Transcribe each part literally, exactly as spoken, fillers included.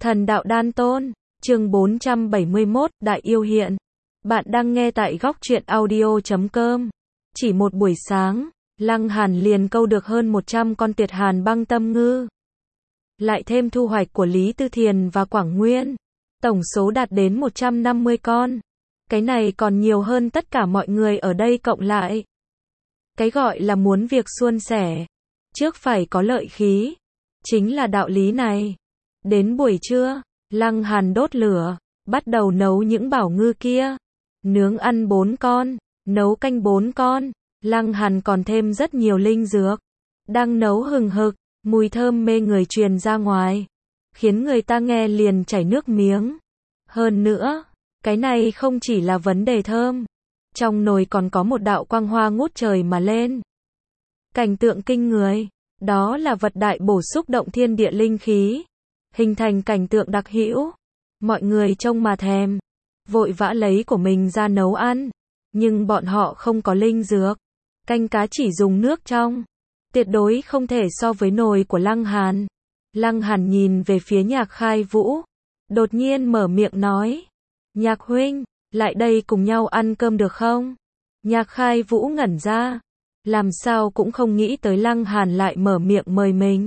Thần đạo đan tôn, chương bốn trăm bảy mươi mốt, Đại yêu hiện. Bạn đang nghe tại góc truyện audio chấm com. Chỉ một buổi sáng, Lăng Hàn liền câu được hơn một trăm con Tiệt Hàn băng tâm ngư. Lại thêm thu hoạch của Lý Tư Thiền và Quảng Nguyên, tổng số đạt đến một trăm năm mươi con. Cái này còn nhiều hơn tất cả mọi người ở đây cộng lại. Cái gọi là muốn việc suôn sẻ, trước phải có lợi khí, chính là đạo lý này. Đến buổi trưa, Lăng Hàn đốt lửa, bắt đầu nấu những bảo ngư kia. Nướng ăn bốn con, nấu canh bốn con, Lăng Hàn còn thêm rất nhiều linh dược. Đang nấu hừng hực, mùi thơm mê người truyền ra ngoài, khiến người ta nghe liền chảy nước miếng. Hơn nữa, cái này không chỉ là vấn đề thơm, trong nồi còn có một đạo quang hoa ngút trời mà lên. Cảnh tượng kinh người, đó là vật đại bổ xúc động thiên địa linh khí, hình thành cảnh tượng đặc hữu. Mọi người trông mà thèm, vội vã lấy của mình ra nấu ăn, nhưng bọn họ không có linh dược. Canh cá chỉ dùng nước trong, tuyệt đối không thể so với nồi của Lăng Hàn. Lăng Hàn nhìn về phía Nhạc Khai Vũ, đột nhiên mở miệng nói: "Nhạc huynh, lại đây cùng nhau ăn cơm được không?" Nhạc Khai Vũ ngẩn ra, làm sao cũng không nghĩ tới Lăng Hàn lại mở miệng mời mình.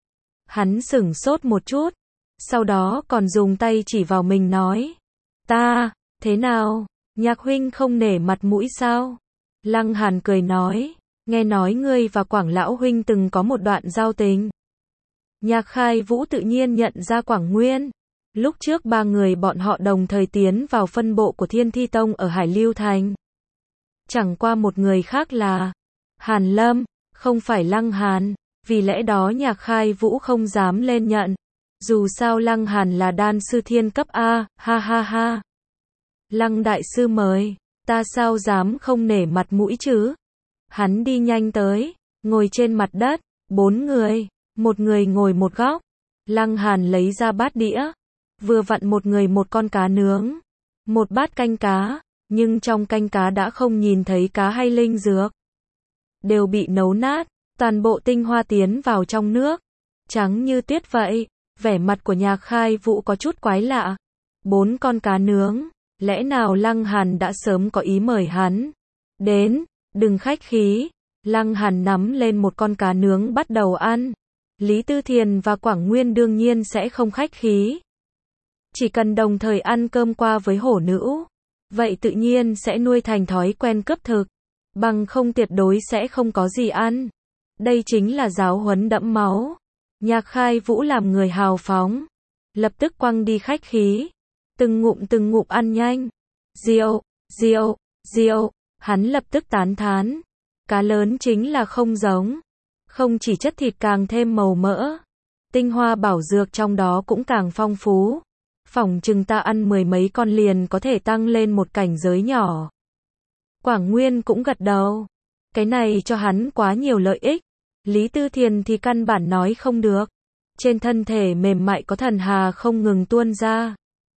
Hắn sửng sốt một chút, sau đó còn dùng tay chỉ vào mình nói: "Ta, thế nào, Nhạc huynh không nể mặt mũi sao?" Lăng Hàn cười nói: "Nghe nói ngươi và Quảng lão huynh từng có một đoạn giao tình." Nhạc Khai Vũ tự nhiên nhận ra Quảng Nguyên. Lúc trước ba người bọn họ đồng thời tiến vào phân bộ của Thiên Thi Tông ở Hải Lưu Thành. Chẳng qua một người khác là Hàn Lâm, không phải Lăng Hàn. Vì lẽ đó Nhạc Khai Vũ không dám lên nhận. Dù sao Lăng Hàn là đan sư thiên cấp A, ha ha ha. Lăng đại sư mời, ta sao dám không nể mặt mũi chứ. Hắn đi nhanh tới, ngồi trên mặt đất, bốn người, một người ngồi một góc. Lăng Hàn lấy ra bát đĩa, vừa vặn một người một con cá nướng, một bát canh cá, nhưng trong canh cá đã không nhìn thấy cá hay linh dược. Đều bị nấu nát, toàn bộ tinh hoa tiến vào trong nước, trắng như tuyết vậy. Vẻ mặt của Nhạc Khai Vũ có chút quái lạ. Bốn con cá nướng, lẽ nào Lăng Hàn đã sớm có ý mời hắn đến, đừng khách khí. Lăng Hàn nắm lên một con cá nướng bắt đầu ăn. Lý Tư Thiền và Quảng Nguyên đương nhiên sẽ không khách khí. Chỉ cần đồng thời ăn cơm qua với hổ nữ, vậy tự nhiên sẽ nuôi thành thói quen cướp thực, bằng không tuyệt đối sẽ không có gì ăn. Đây chính là giáo huấn đẫm máu. Nhạc Khai Vũ làm người hào phóng, lập tức quăng đi khách khí, từng ngụm từng ngụm ăn nhanh. Rượu, rượu, rượu, hắn lập tức tán thán. Cá lớn chính là không giống, không chỉ chất thịt càng thêm màu mỡ, tinh hoa bảo dược trong đó cũng càng phong phú. Phỏng chừng ta ăn mười mấy con liền có thể tăng lên một cảnh giới nhỏ. Quảng Nguyên cũng gật đầu, cái này cho hắn quá nhiều lợi ích. Lý Tư Thiền thì căn bản nói không được. Trên thân thể mềm mại có thần hà không ngừng tuôn ra.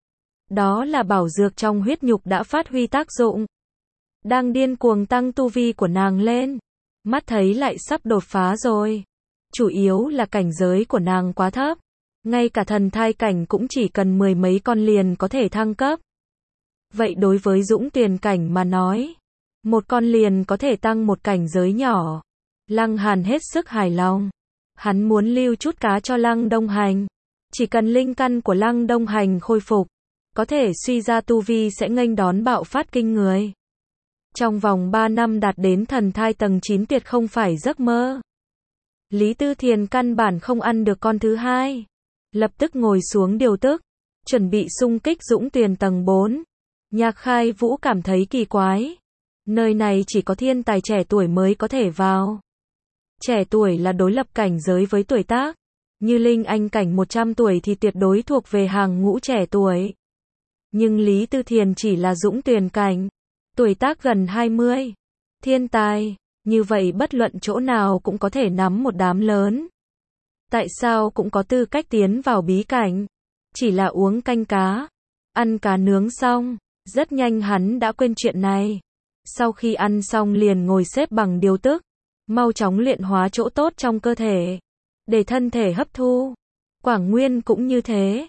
Đó là bảo dược trong huyết nhục đã phát huy tác dụng, đang điên cuồng tăng tu vi của nàng lên. Mắt thấy lại sắp đột phá rồi. Chủ yếu là cảnh giới của nàng quá thấp. Ngay cả thần thai cảnh cũng chỉ cần mười mấy con liền có thể thăng cấp. Vậy đối với Dũng Tuyền cảnh mà nói, một con liền có thể tăng một cảnh giới nhỏ. Lăng Hàn hết sức hài lòng. Hắn muốn lưu chút cá cho Lăng Đông Hành. Chỉ cần linh căn của Lăng Đông Hành khôi phục, có thể suy ra tu vi sẽ nghênh đón bạo phát kinh người. Trong vòng ba năm đạt đến thần thai tầng chín tuyệt không phải giấc mơ. Lý Tư Thiền căn bản không ăn được con thứ hai. Lập tức ngồi xuống điều tức, chuẩn bị xung kích Dũng Tuyền tầng bốn. Nhạc Khai Vũ cảm thấy kỳ quái. Nơi này chỉ có thiên tài trẻ tuổi mới có thể vào. Trẻ tuổi là đối lập cảnh giới với tuổi tác. Như Linh Anh cảnh một trăm tuổi thì tuyệt đối thuộc về hàng ngũ trẻ tuổi. Nhưng Lý Tư Thiền chỉ là Dũng Tuyền cảnh, tuổi tác gần hai mươi. Thiên tài, như vậy bất luận chỗ nào cũng có thể nắm một đám lớn. Tại sao cũng có tư cách tiến vào bí cảnh? Chỉ là uống canh cá, ăn cá nướng xong, rất nhanh hắn đã quên chuyện này. Sau khi ăn xong liền ngồi xếp bằng điều tức, mau chóng luyện hóa chỗ tốt trong cơ thể, để thân thể hấp thu. Quảng Nguyên cũng như thế.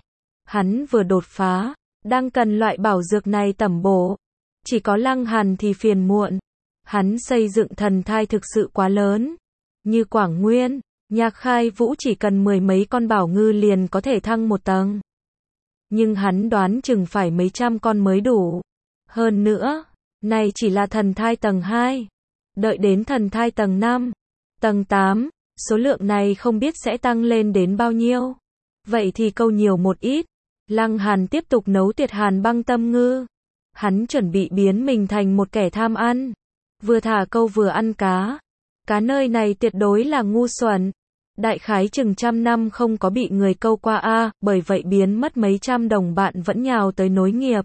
Hắn vừa đột phá, đang cần loại bảo dược này tẩm bổ. Chỉ có Lăng Hàn thì phiền muộn. Hắn xây dựng thần thai thực sự quá lớn. Như Quảng Nguyên, Nhạc Khai Vũ chỉ cần mười mấy con bảo ngư liền có thể thăng một tầng. Nhưng hắn đoán chừng phải mấy trăm con mới đủ. Hơn nữa, này chỉ là thần thai tầng hai. Đợi đến thần thai tầng năm, tầng tám, số lượng này không biết sẽ tăng lên đến bao nhiêu. Vậy thì câu nhiều một ít. Lăng Hàn tiếp tục nấu Tiệt Hàn băng tâm ngư. Hắn chuẩn bị biến mình thành một kẻ tham ăn. Vừa thả câu vừa ăn cá. Cá nơi này tuyệt đối là ngu xuẩn. Đại khái chừng trăm năm không có bị người câu qua a, bởi vậy biến mất mấy trăm đồng bạn vẫn nhào tới nối nghiệp.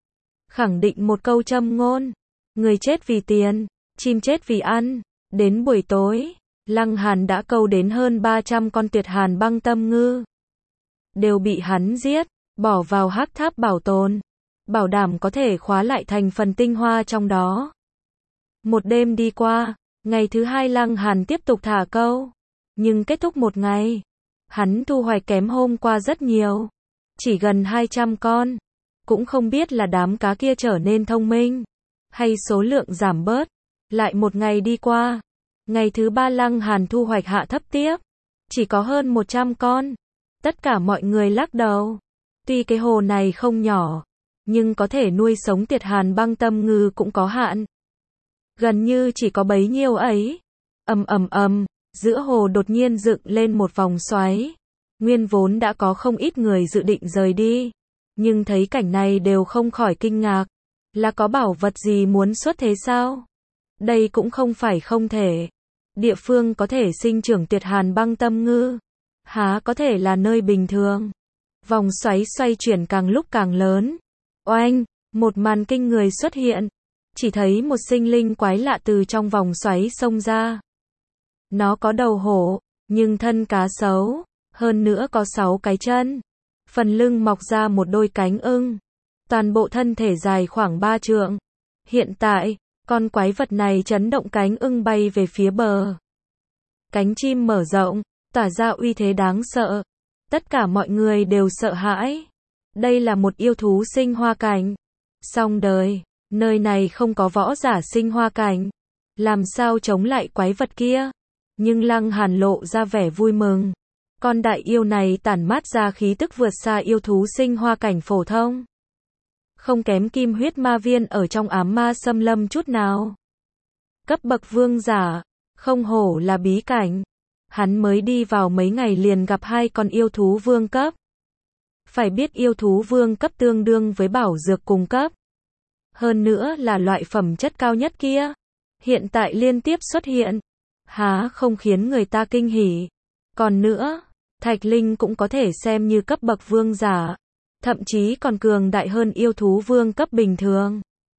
Khẳng định một câu châm ngôn. Người chết vì tiền, chim chết vì ăn. Đến buổi tối, Lăng Hàn đã câu đến hơn ba trăm con Tuyệt Hàn băng tâm ngư. Đều bị hắn giết, bỏ vào hắc tháp bảo tồn. Bảo đảm có thể khóa lại thành phần tinh hoa trong đó. Một đêm đi qua, ngày thứ hai Lăng Hàn tiếp tục thả câu. Nhưng kết thúc một ngày, hắn thu hoạch kém hôm qua rất nhiều. Chỉ gần hai trăm con. Cũng không biết là đám cá kia trở nên thông minh, hay số lượng giảm bớt. Lại một ngày đi qua. Ngày thứ ba Lăng Hàn thu hoạch hạ thấp tiếp. Chỉ có hơn một trăm con. Tất cả mọi người lắc đầu. Tuy cái hồ này không nhỏ, nhưng có thể nuôi sống Tiệt Hàn băng tâm ngư cũng có hạn. Gần như chỉ có bấy nhiêu ấy. Ầm ầm ầm, giữa hồ đột nhiên dựng lên một vòng xoáy. Nguyên vốn đã có không ít người dự định rời đi, nhưng thấy cảnh này đều không khỏi kinh ngạc. Là có bảo vật gì muốn xuất thế sao? Đây cũng không phải không thể. Địa phương có thể sinh trưởng Tiệt Hàn băng tâm ngư, há có thể là nơi bình thường. Vòng xoáy xoay chuyển càng lúc càng lớn. Oanh, một màn kinh người xuất hiện. Chỉ thấy một sinh linh quái lạ từ trong vòng xoáy xông ra. Nó có đầu hổ, nhưng thân cá sấu, hơn nữa có sáu cái chân. Phần lưng mọc ra một đôi cánh ưng. Toàn bộ thân thể dài khoảng ba trượng. Hiện tại, con quái vật này chấn động cánh ưng bay về phía bờ. Cánh chim mở rộng, tỏa ra uy thế đáng sợ. Tất cả mọi người đều sợ hãi. Đây là một yêu thú sinh hoa cảnh. Xong đời, nơi này không có võ giả sinh hoa cảnh. Làm sao chống lại quái vật kia? Nhưng Lăng Hàn lộ ra vẻ vui mừng. Con đại yêu này tản mát ra khí tức vượt xa yêu thú sinh hoa cảnh phổ thông. Không kém Kim Huyết Ma Viên ở trong Ám Ma Xâm Lâm chút nào. Cấp bậc vương giả, không hổ là bí cảnh. Hắn mới đi vào mấy ngày liền gặp hai con yêu thú vương cấp. Phải biết yêu thú vương cấp tương đương với bảo dược cùng cấp. Hơn nữa là loại phẩm chất cao nhất kia. Hiện tại liên tiếp xuất hiện. Há không khiến người ta kinh hỉ. Còn nữa, Thạch Linh cũng có thể xem như cấp bậc vương giả. Thậm chí còn cường đại hơn yêu thú vương cấp bình thường.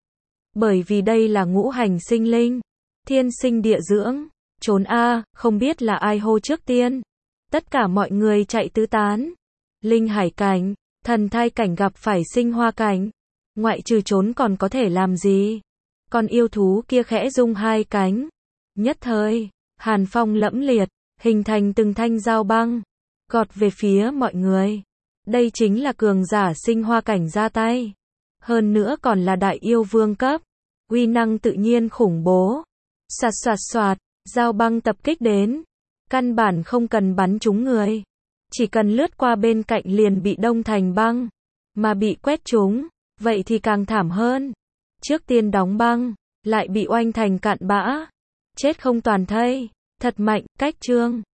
Bởi vì đây là ngũ hành sinh linh. Thiên sinh địa dưỡng. Trốn a, không biết là ai hô trước tiên. Tất cả mọi người chạy tứ tán. Linh hải cảnh, thần thai cảnh gặp phải sinh hoa cảnh. Ngoại trừ trốn còn có thể làm gì? Con yêu thú kia khẽ rung hai cánh. Nhất thời, hàn phong lẫm liệt, hình thành từng thanh dao băng. Gọt về phía mọi người. Đây chính là cường giả sinh hoa cảnh ra tay. Hơn nữa còn là đại yêu vương cấp. Uy năng tự nhiên khủng bố. Soạt soạt soạt, dao băng tập kích đến. Căn bản không cần bắn trúng người. Chỉ cần lướt qua bên cạnh liền bị đông thành băng. Mà bị quét trúng, vậy thì càng thảm hơn. Trước tiên đóng băng, lại bị oanh thành cạn bã. Chết không toàn thây. Thật mạnh, cách chương.